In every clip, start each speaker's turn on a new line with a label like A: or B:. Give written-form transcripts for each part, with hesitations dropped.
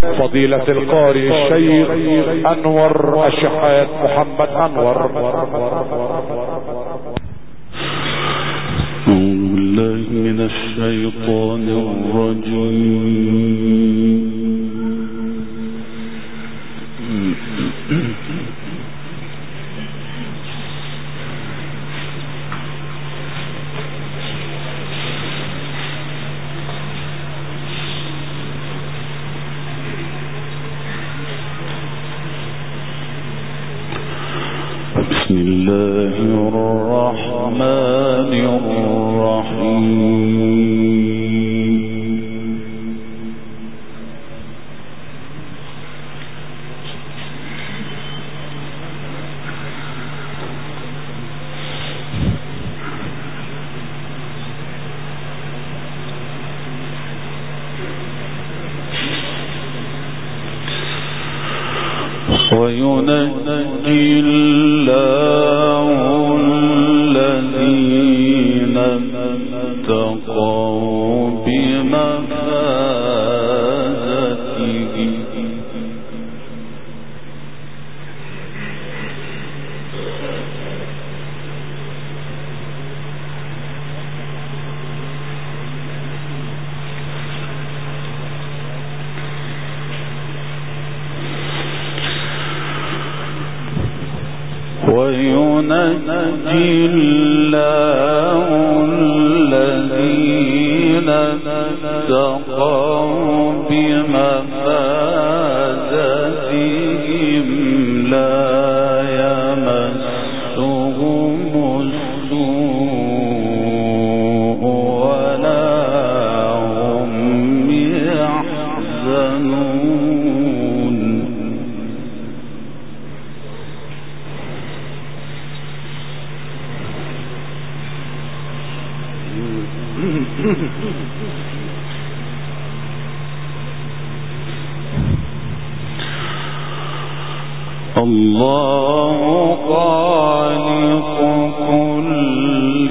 A: فضيلة القارئ الشيخ أنور الشحات محمد أنور.
B: أعوذ بالله من الشيطان الرجيم. بسم الله الرحمن الرحيم. وينجي الله الذين اتقوا بمفازتهم وينجي الله الذين اتقوا بمفازتهم لا يمسهم السوء ولا هم يحزنون. الله خالق كل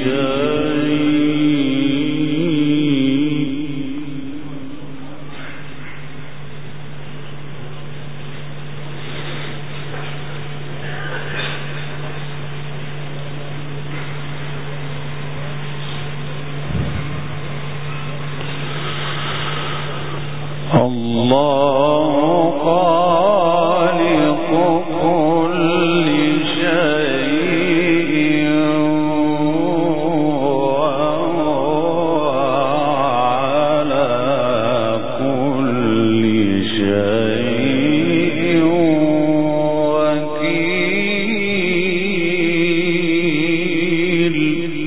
B: شيء الله خالق كل شيء وهو على كل شيء وكيل.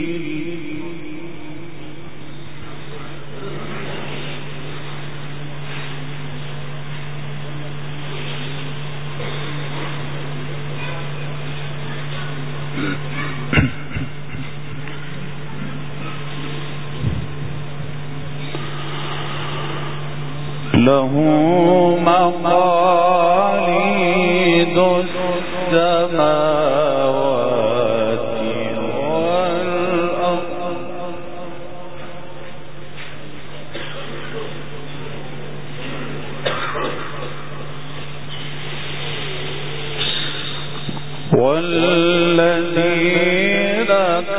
B: له مقاليد السماوات والأرض والذين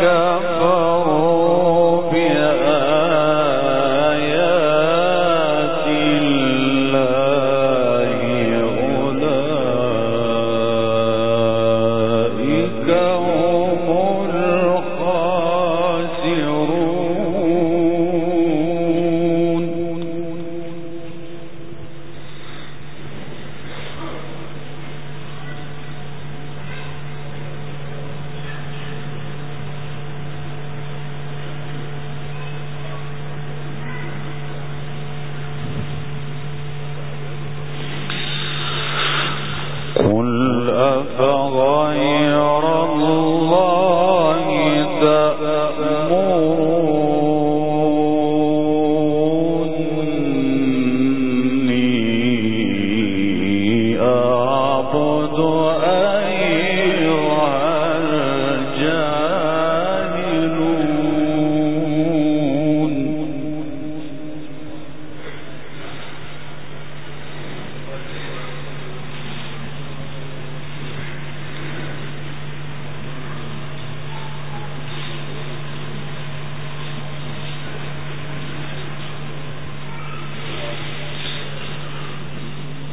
B: كفروا بآيات الله أولئك هم الخاسرون. قل أفغير الله تأمروني أعبد أيها الجاهلون.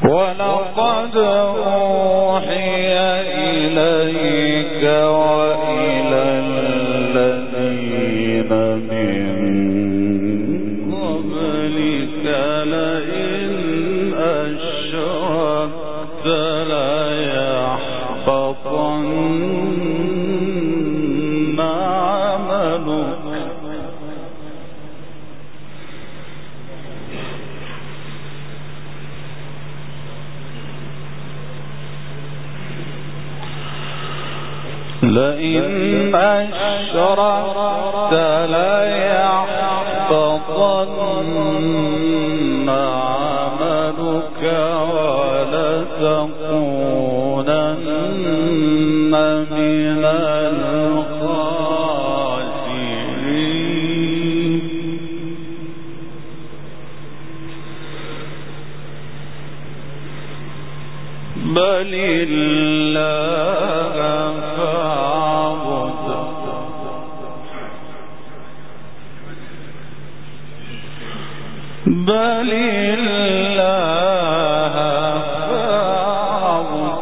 B: ولقد أوحي إليك وإلى الذين من قبلك لئن أشركت ليحبطن عملك لئن أشركت ليحبطن عملك ولتكونن من الخاسرين بل الله فاعبد بل الله فاعبد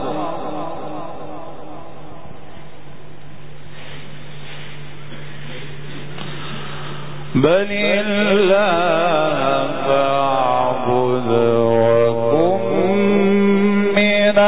B: بل الله فاعبد وكن من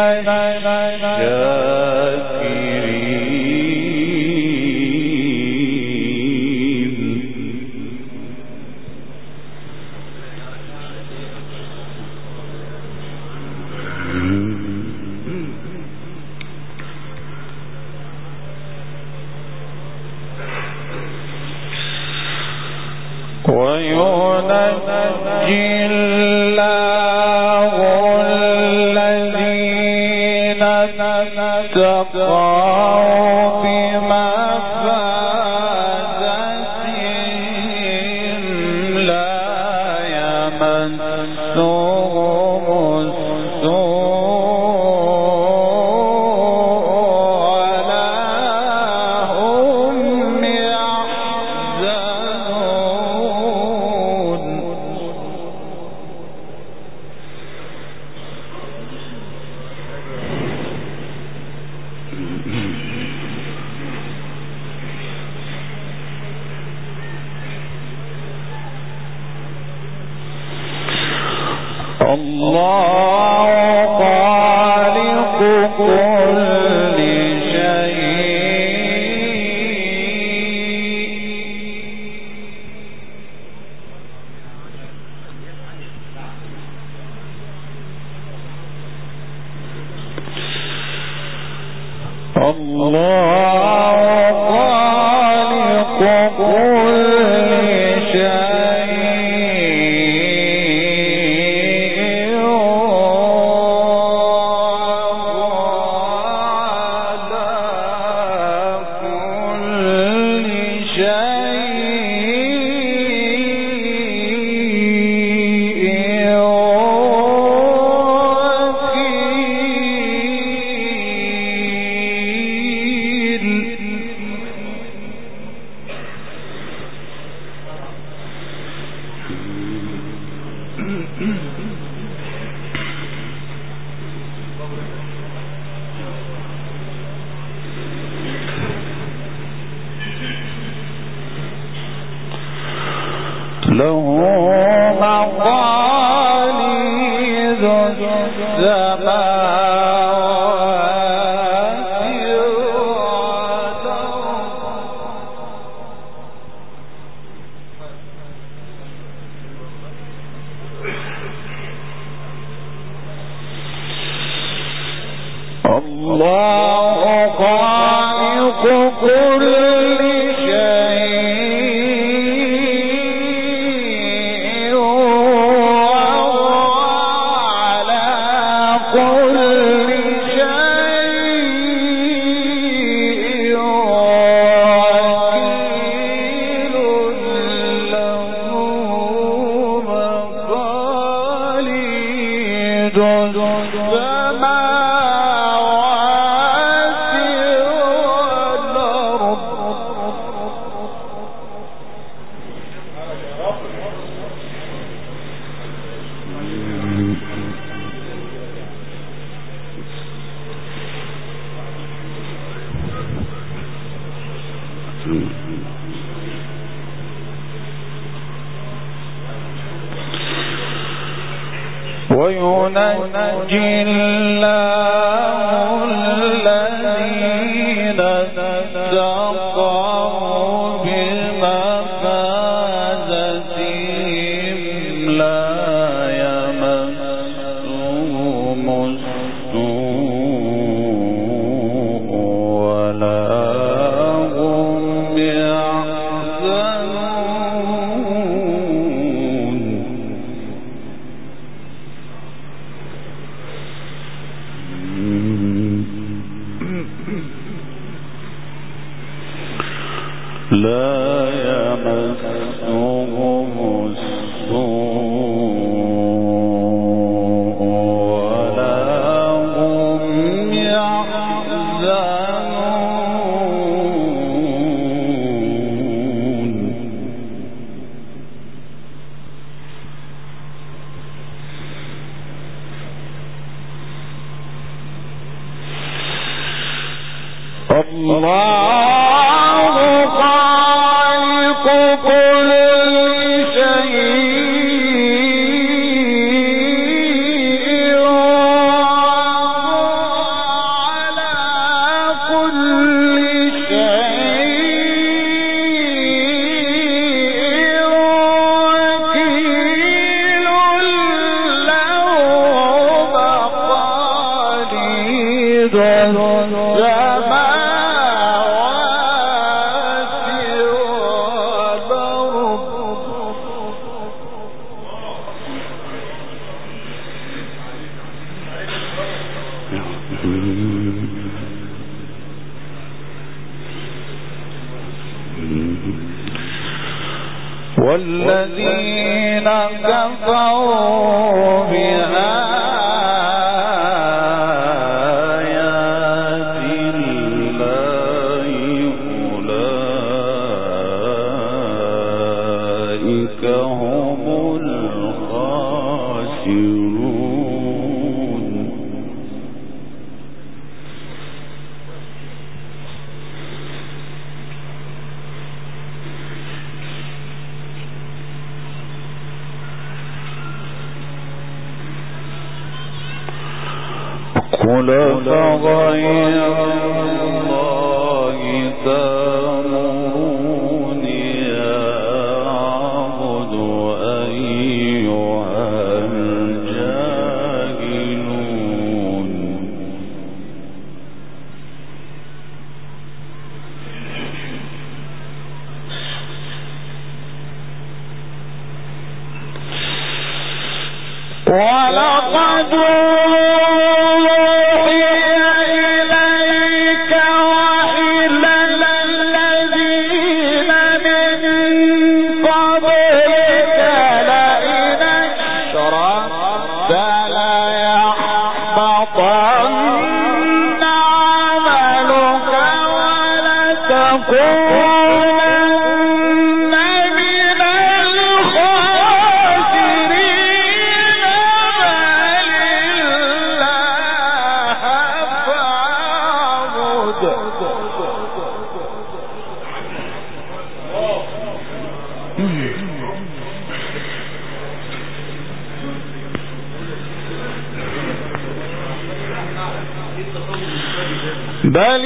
B: وينجي الله الذين اتقوا بمفازتهم لا يمسهم السوء ولا هم يحزنون الله خالق كل شيء الله خالق كل شيء وعلى كل شيء له مقاليد السماوات والأرض الله خالق كل شيء وعلى كل شيء وكيل له مقاليد السماوات والأرض وينجي الله الذين اتقوا بمفازتهم لا يمسهم السوء ولا هم يحزنون لا يمسهم السوء ولا هم يحزنون الله والذين كفروا بآيات الله أولئك هم الخاسرون قل فغير الله تأمروني أعبد أيها الجاهلون ولقد بل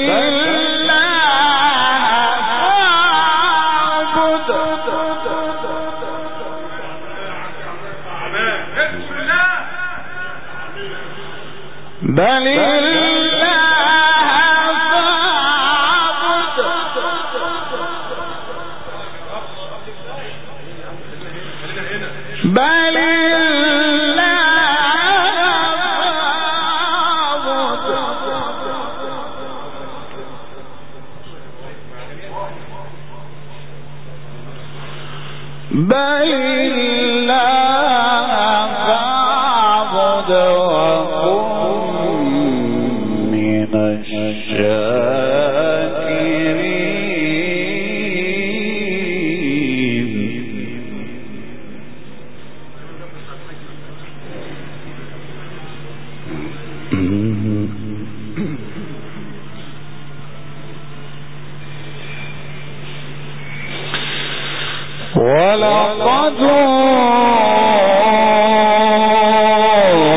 B: ولقد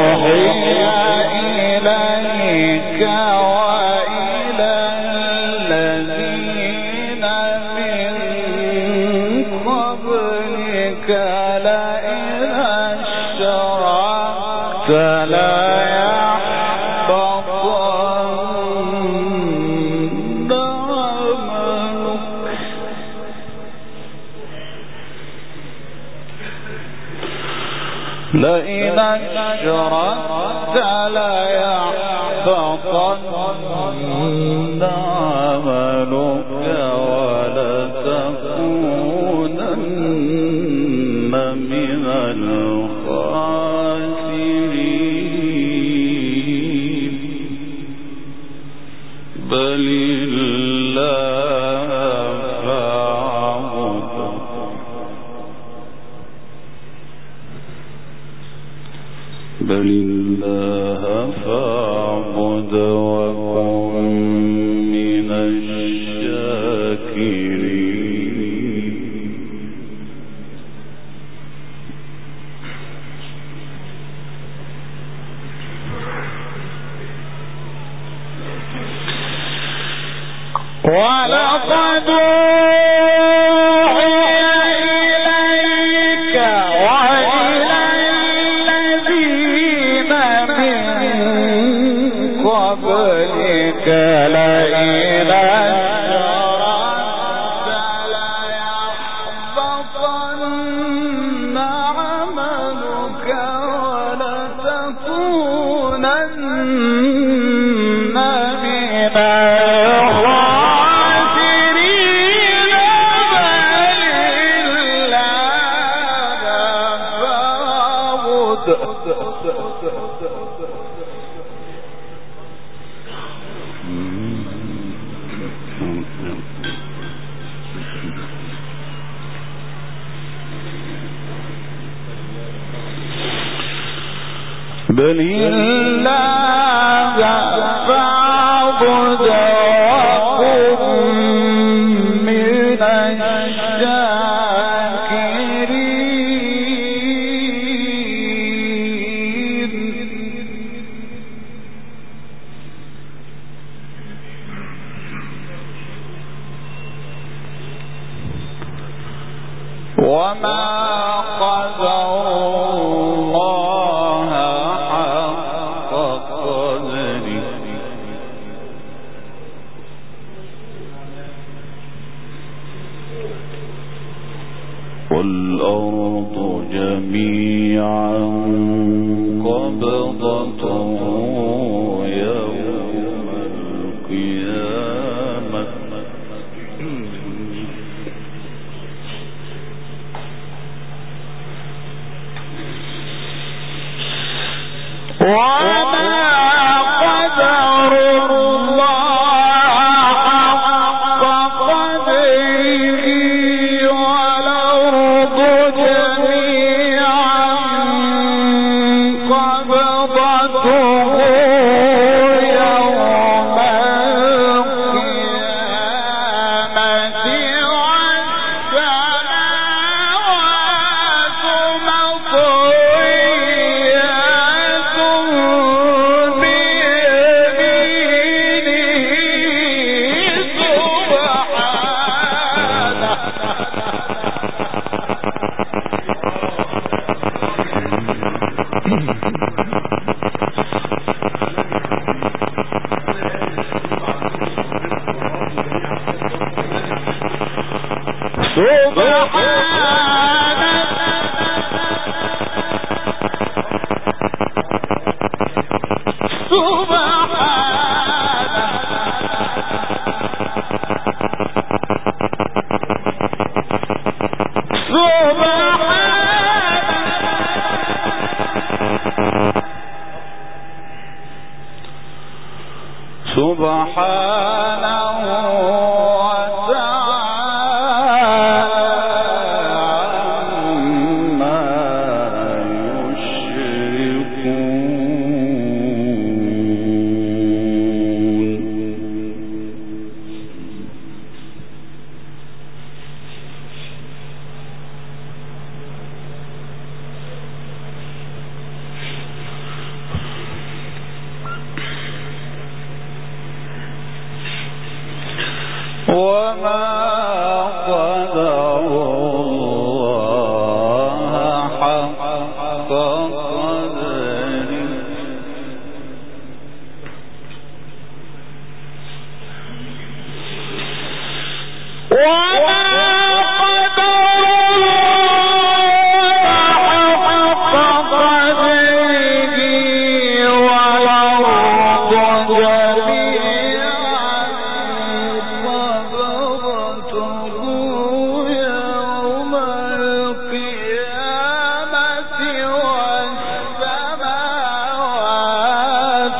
B: لئن أشركت ليحبطن عملك ولتكونن من الخاسرين بل الله فاعبد وكن من الشاكرين ولقد بل الله فاعبد وكن من الشاكرين وما والأرض جميعا قبضته يوم القيامة سبحانه وتعالى عما وما قدروا الله حق قدره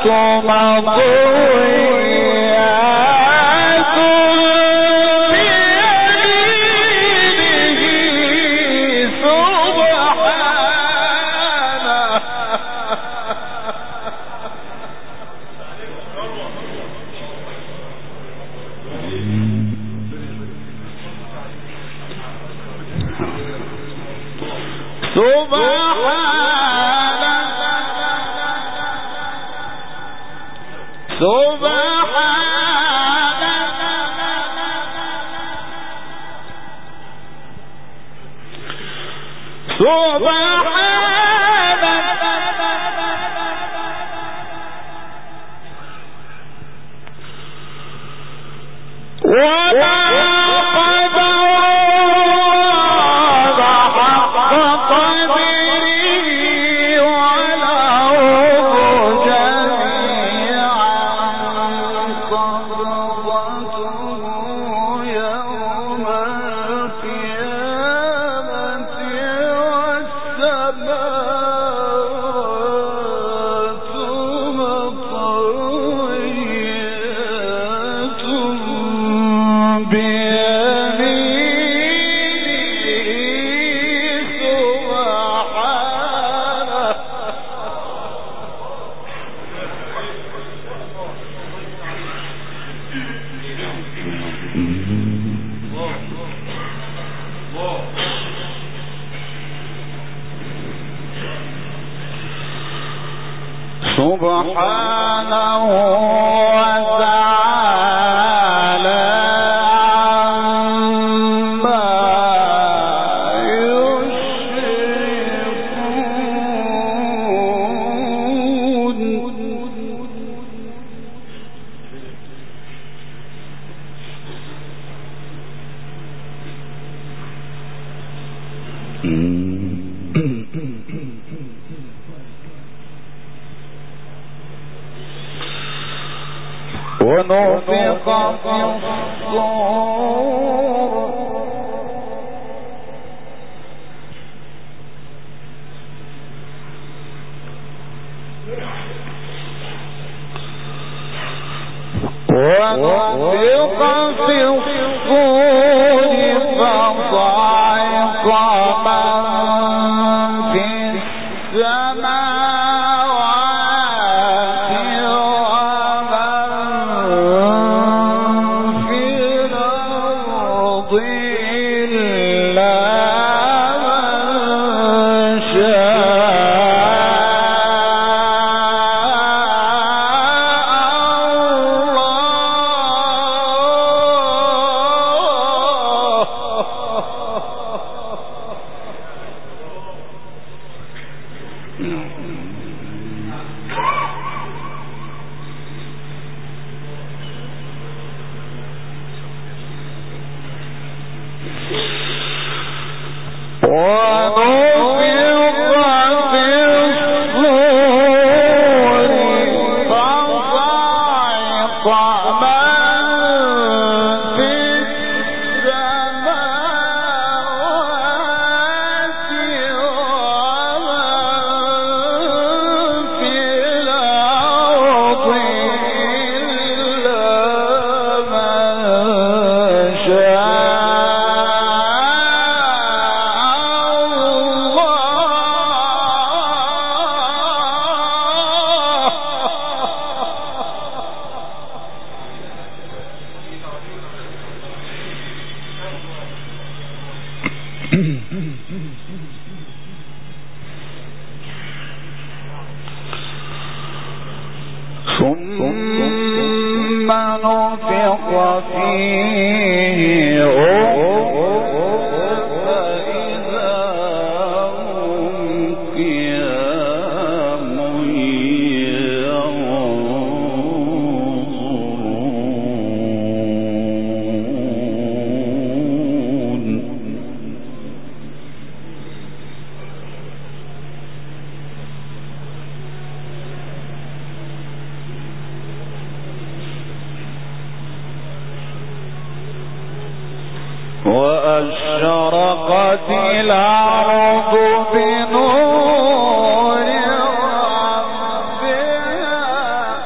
B: سبحانه وتعالى عما ونفخ في الصور فصعق من في السماوات ومن في الأرض إلا من ثم نفخ فيه فإذا هم قيام وأشرقت الأرض بنور ربها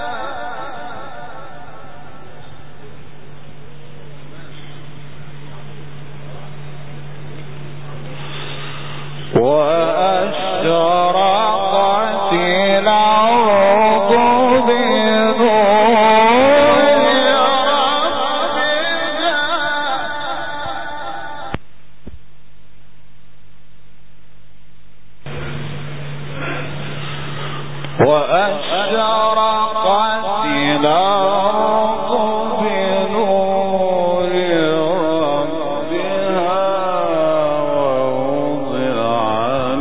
B: وأشرقت الأرض بنور ربها ووضع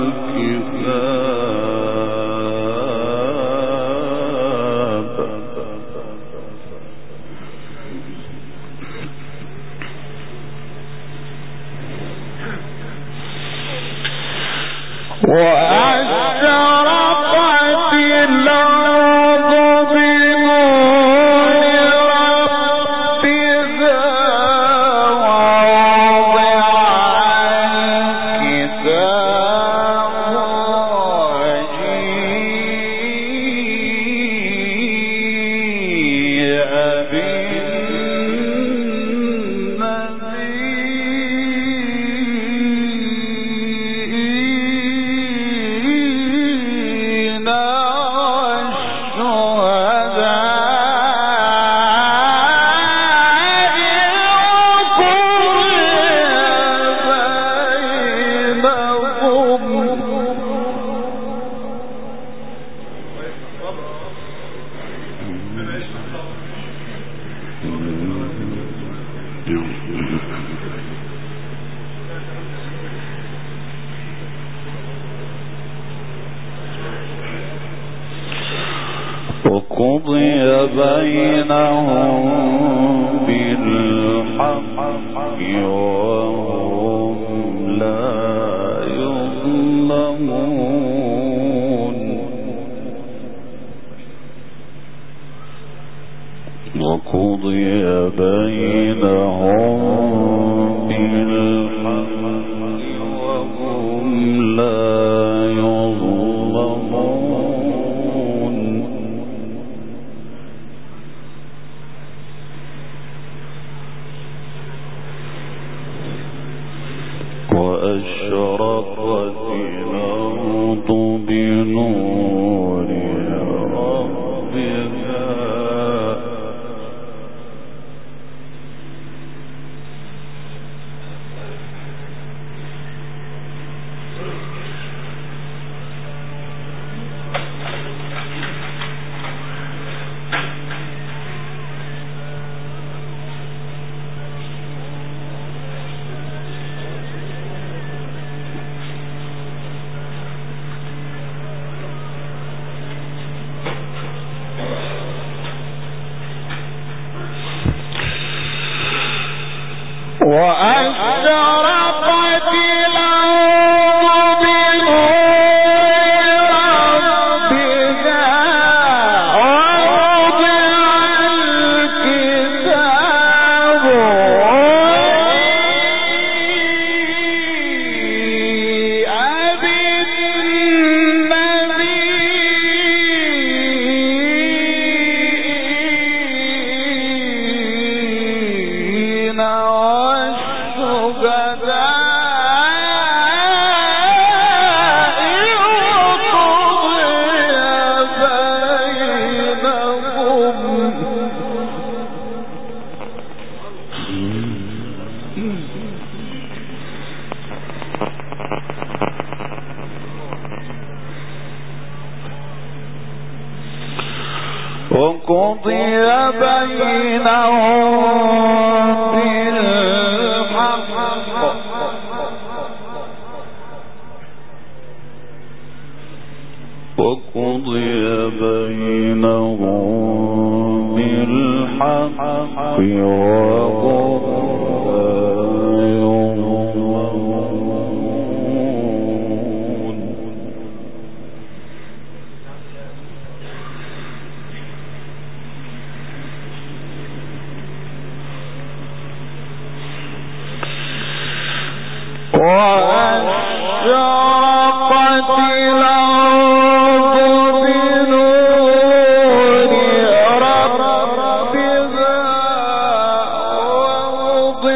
B: وقضي بينهم بالحق وهم لا يظلمون وقضي بينهم بالحق وهم لا يظلمون وأشرقت الأرض بنور ربها وأشرقت الأرض بنور ربها ووضع الكتاب وقضي بينهم بالحق وقضي بينهم بالحق وأشرقت الأرض بنور ربها ووضع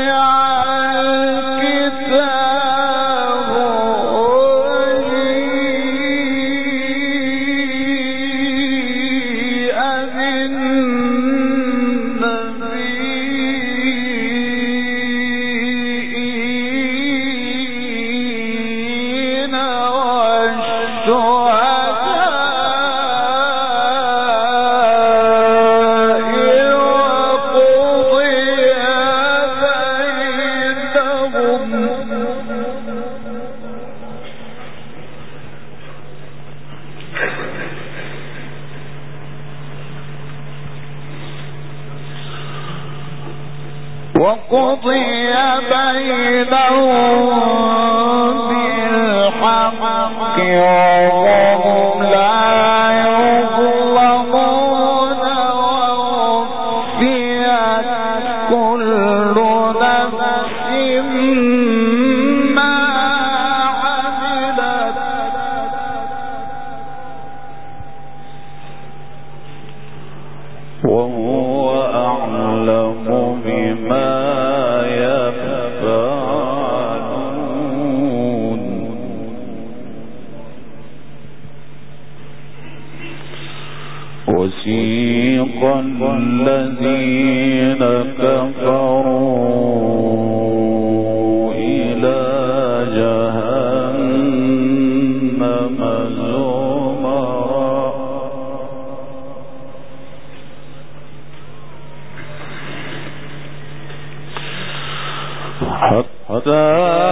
B: وقضي بينهم بالحق وهم لا يظلمون ووفيت كل نفس ما عملت وهو أعلم بما يفعلون وسيق الذين كفروا إلى جهنم زمرا حتى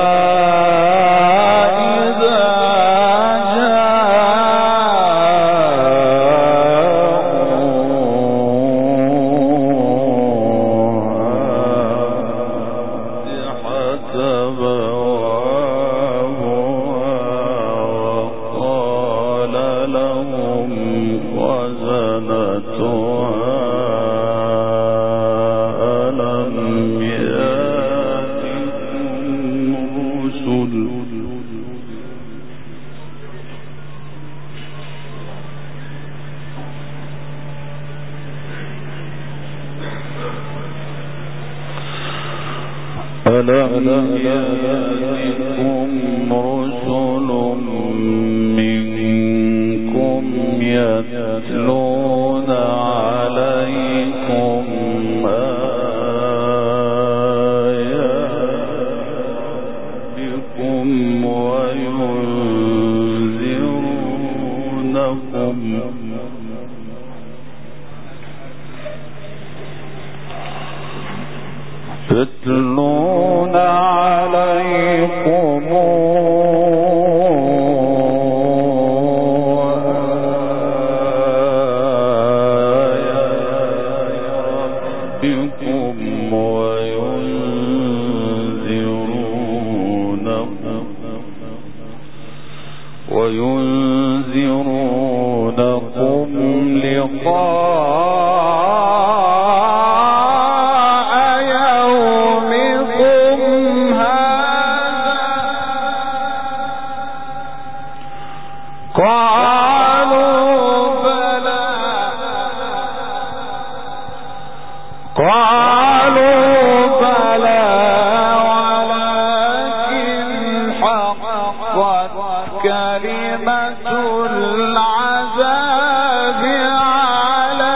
B: ألم يأتكم رسل منكم يتلون عليكم آياتكم وينذرونكم يتلون عليكم آياتكم وينذرونكم لقاء يومكم هذا قالوا بلى ولكن حقت كلمة العذاب على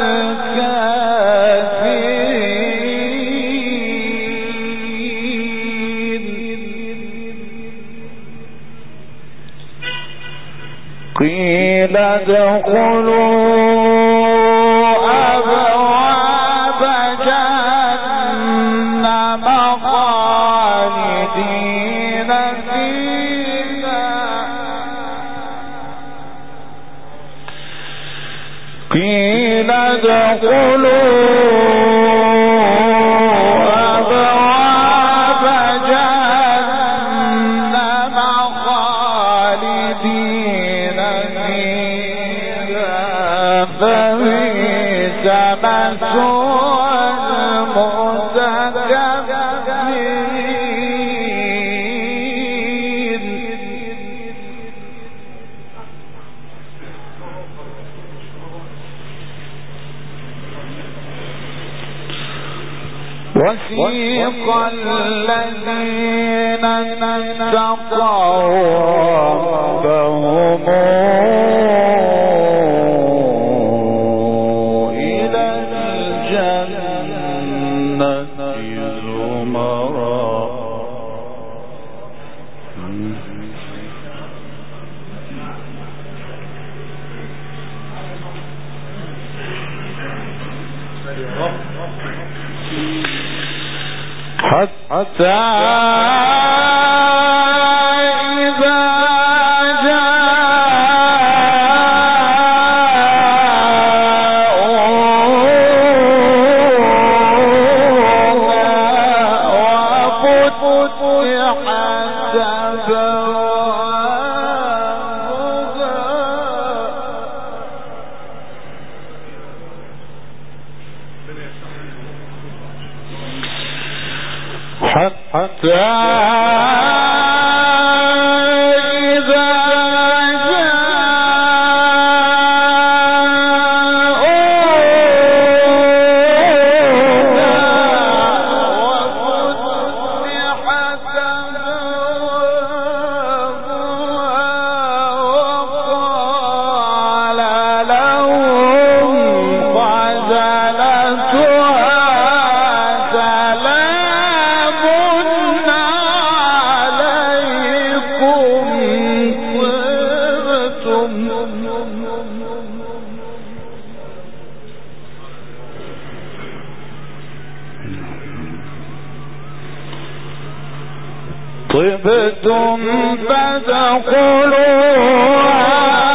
B: الكافرين قيل ادخلوا أبواب جهنم خالدين فيها قيل ادخلوا أبواب جهنم خالدين فيها فبئس مثوى المتكبرين وسيق الذين اتقوا ربهم إلى الجنة زمرا حتى إذا جاءوها طبتم فادخلوها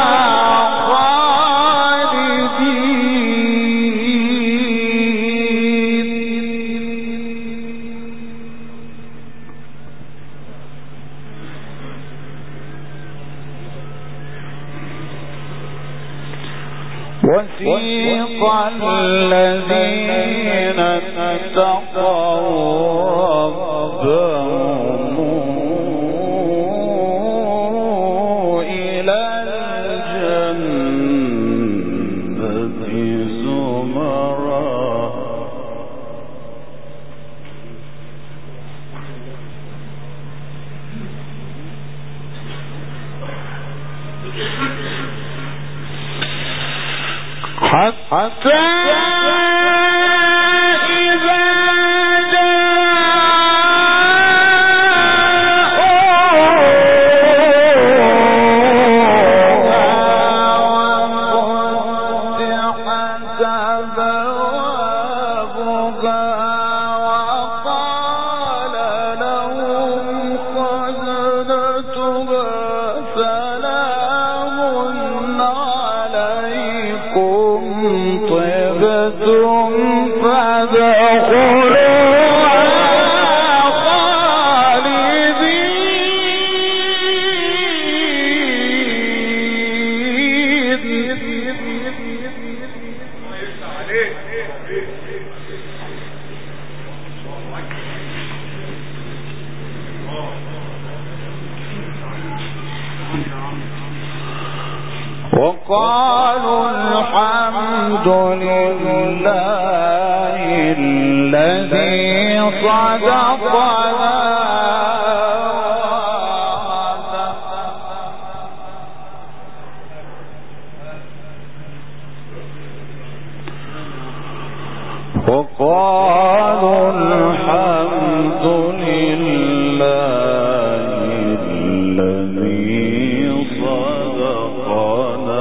B: وسيق الذين اتقوا ربهم إلى الجنة زمرا حتى إذا وقالوا الحمد لله الذي صدقنا وقالوا الحمد لله الذي صدقنا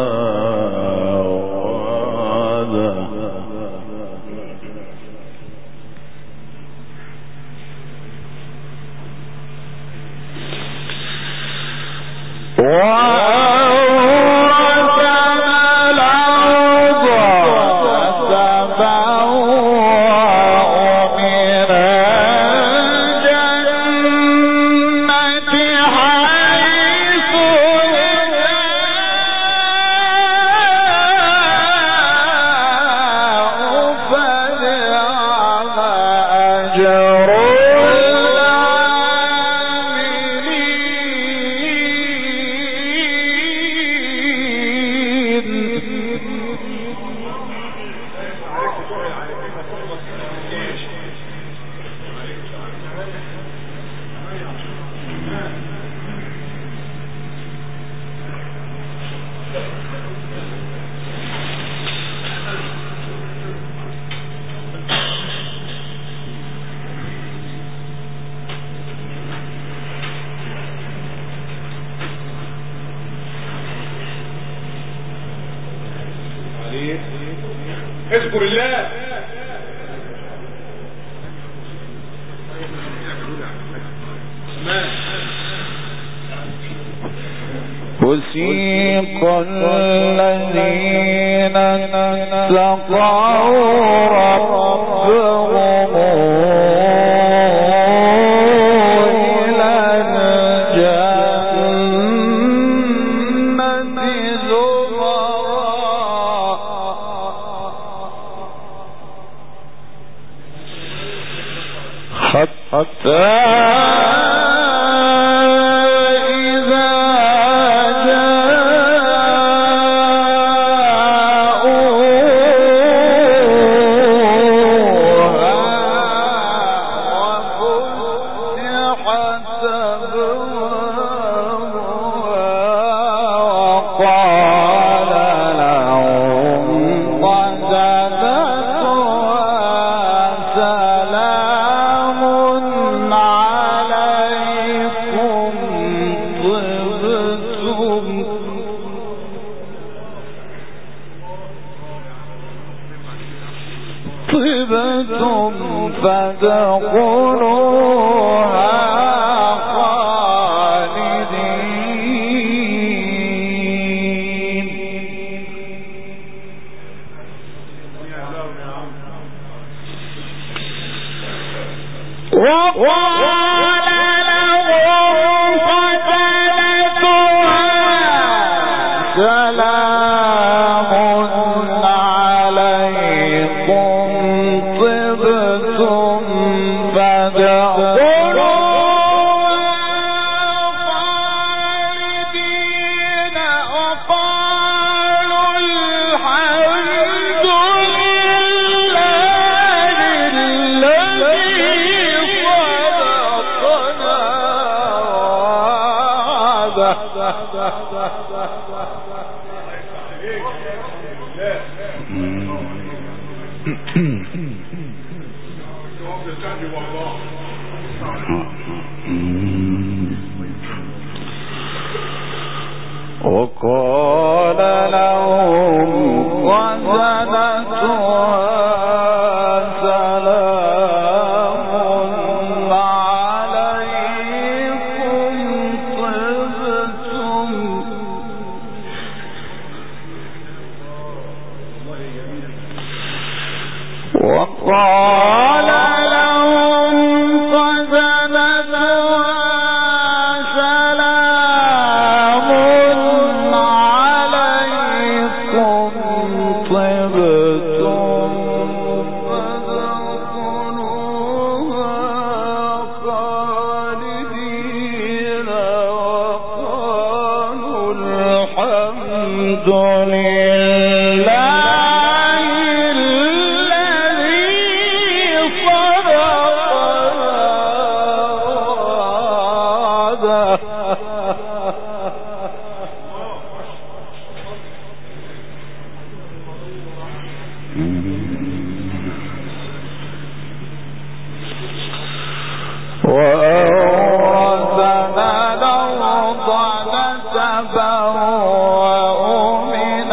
A: اذكر الله.
B: وسيق الذين اتقوا ربهم إلى الجنة زمرا حتى طبتم فادخلوها خالدين. وقال لهم قتلتها سلام عليكم طبتم فادخلوها خالدين. وقالوا الحمد لله الذي وقال لهم خزنتها سلام عليكم طبتم. وقال لهم خزنتها سلام عليكم طبتم فادخلوها خالدين. وقالوا الحمد لله وأورثنا الأرض نتبوأ من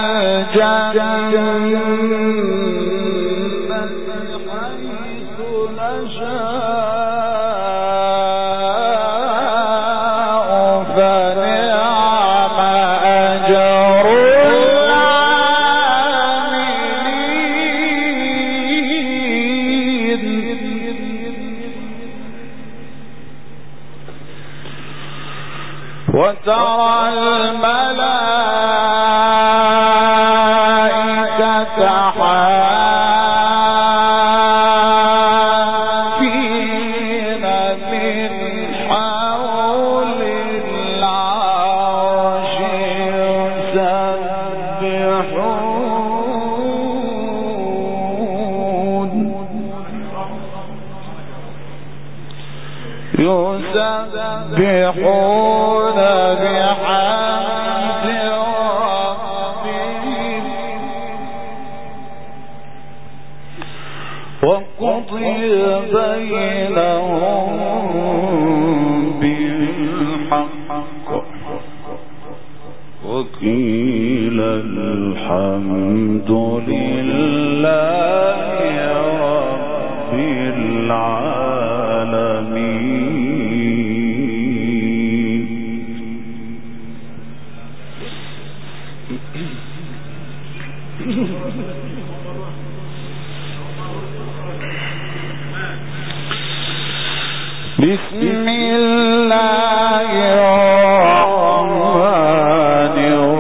B: الجنة حيث نشاء فنعم أجر وترى الملائكة حافين من حول العرش يسبحون بحمد ربهم وقضي بينهم بالحق وقيل الحمد لله رب العالمين. بسم الله الرحمن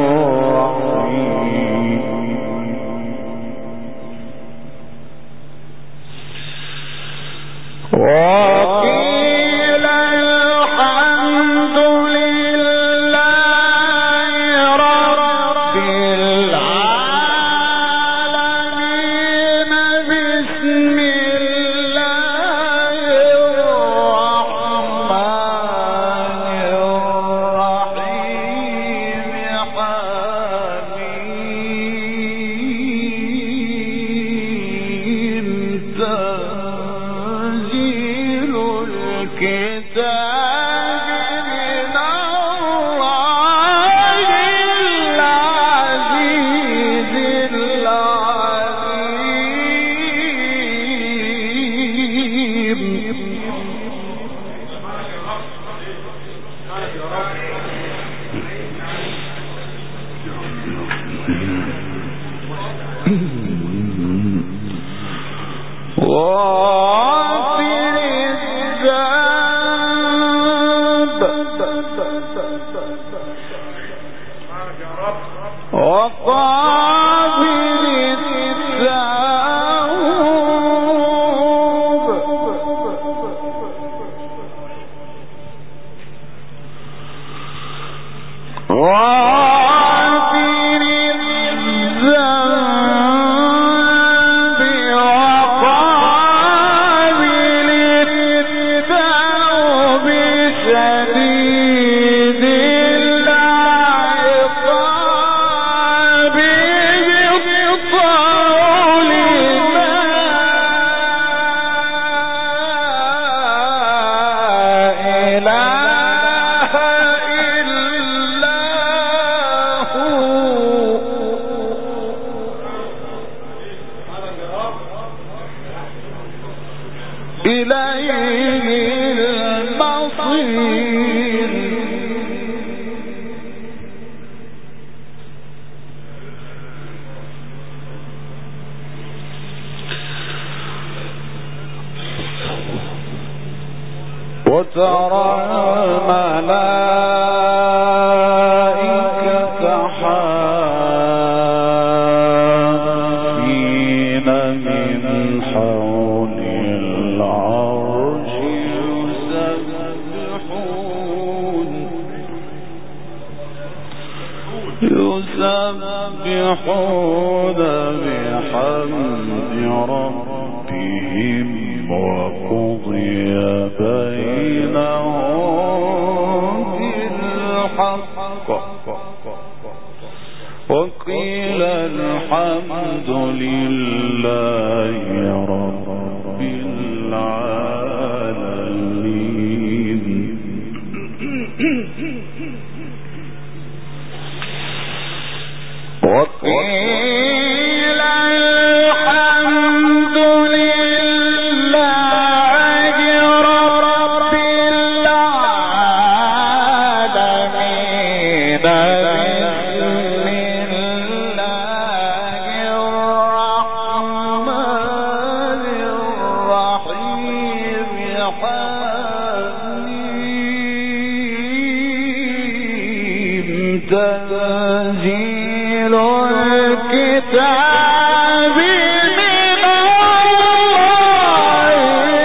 B: الرحيم. وقيل الحمد لله رب العالمين. بسم الله الرحمن وترى الملائكة حافين من حول العرش يسبحون بحمد ربهم وقضي بينهم بالحق وقيل الحمد لله رب العالمين. وقيل الحمد لله رب العالمين. بسم الله الرحمن الرحيم. حميم. تنزيل الكتاب من الله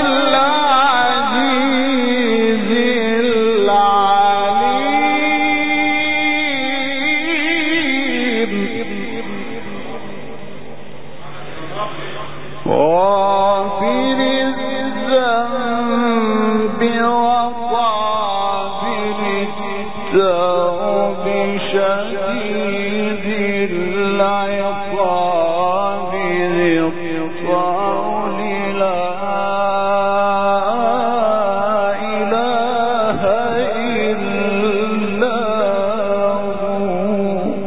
B: العزيز العليم. غافر الذنب وغافر التوب شديد العقاب ذي الطول لا إله إلا هو.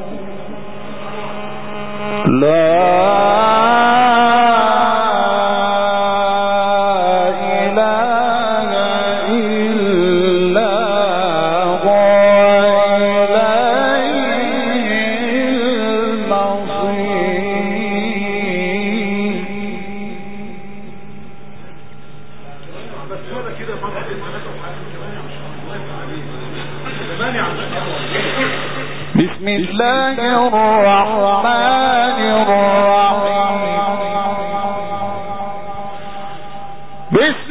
B: لا بسم الله الرحمن الرحيم. بسم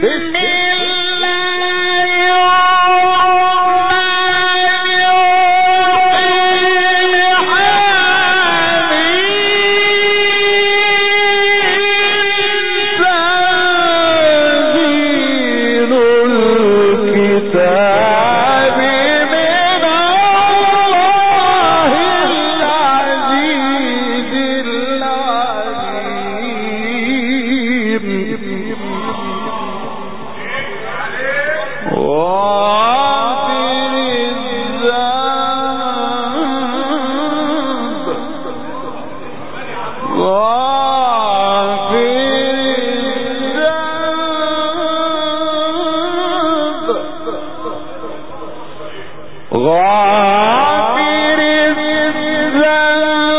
B: الله الرحمن الرحيم. تنزيل الكتاب من الله العزيز العليم. غافر الذنب غافر الذنب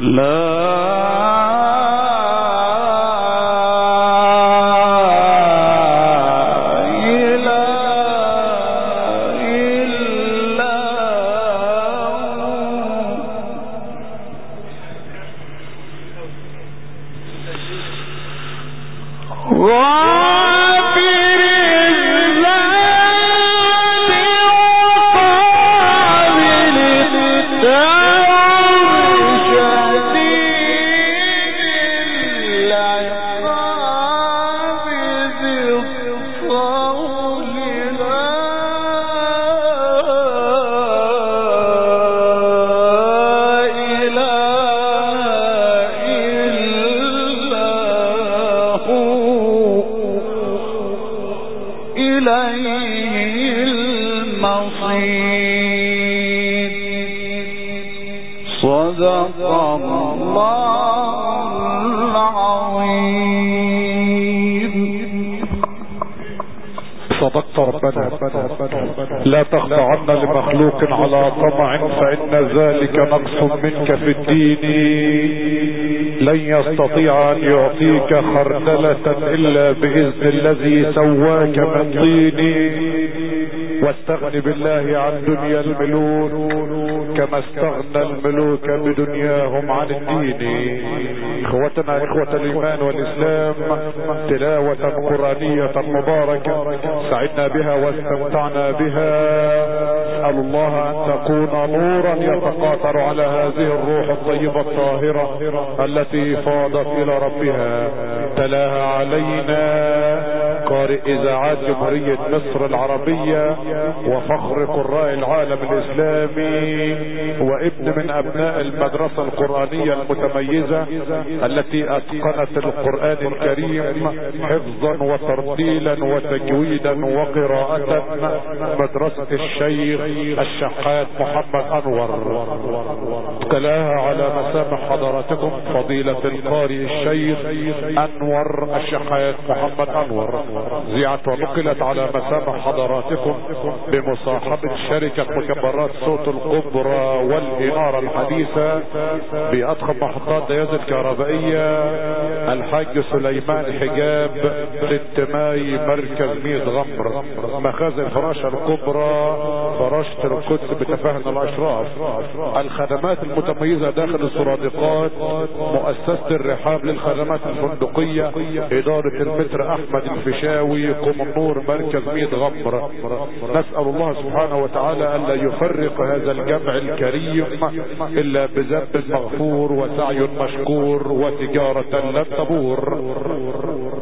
A: لا تخضعن لمخلوق على طمع فإن ذلك نقص منك في الدين. لن يستطيع أن يعطيك خردلة إلا بإذن الذي سواك من طين. واستغن بالله عن دنيا الملوك كما استغنى الملوك بدنياهم عن الدين. اخوتنا اخوة الايمان والاسلام، تلاوة قرآنية مباركة سعدنا بها واستمتعنا بها. اسأل الله ان تكون نورا يتقاطر على هذه الروح الطيبة الطاهرة التي فاضت الى ربها. تلاها علينا قارئ اذاعات جمهورية مصر العربية وفخر قراء العالم الاسلامي، وابن من ابناء المدرسة القرآنية المتميزة التي اتقنت القرآن الكريم حفظا وترتيلا وتجويدا وقراءة، مدرسة الشيخ الشحات محمد انور. تلاها على مسامع حضراتكم فضيلة القارئ الشيخ انور الشحات محمد انور. زيعت ونقلت على مسامع حضراتكم بمصاحبة شركة مكبرات صوت الكبرى والإنارة الحديثة بأضخم محطات دياز الكهربائية الحاج سليمان حجاب 6 ماي مركز ميت غمر. مخازن فراشة الكبرى فراشة القدس بتفاهن الأشراف. الخدمات المتميزة داخل السرادقات مؤسسة الرحاب للخدمات الفندقية إدارة المتر أحمد الفيشاوي قم النور مركز ميت غمر. نسأل الله سبحانه وتعالى ألا يفرق هذا الجمع الكريم إلا بذنب مغفور وسعي مشكور وتجارة لن تبور.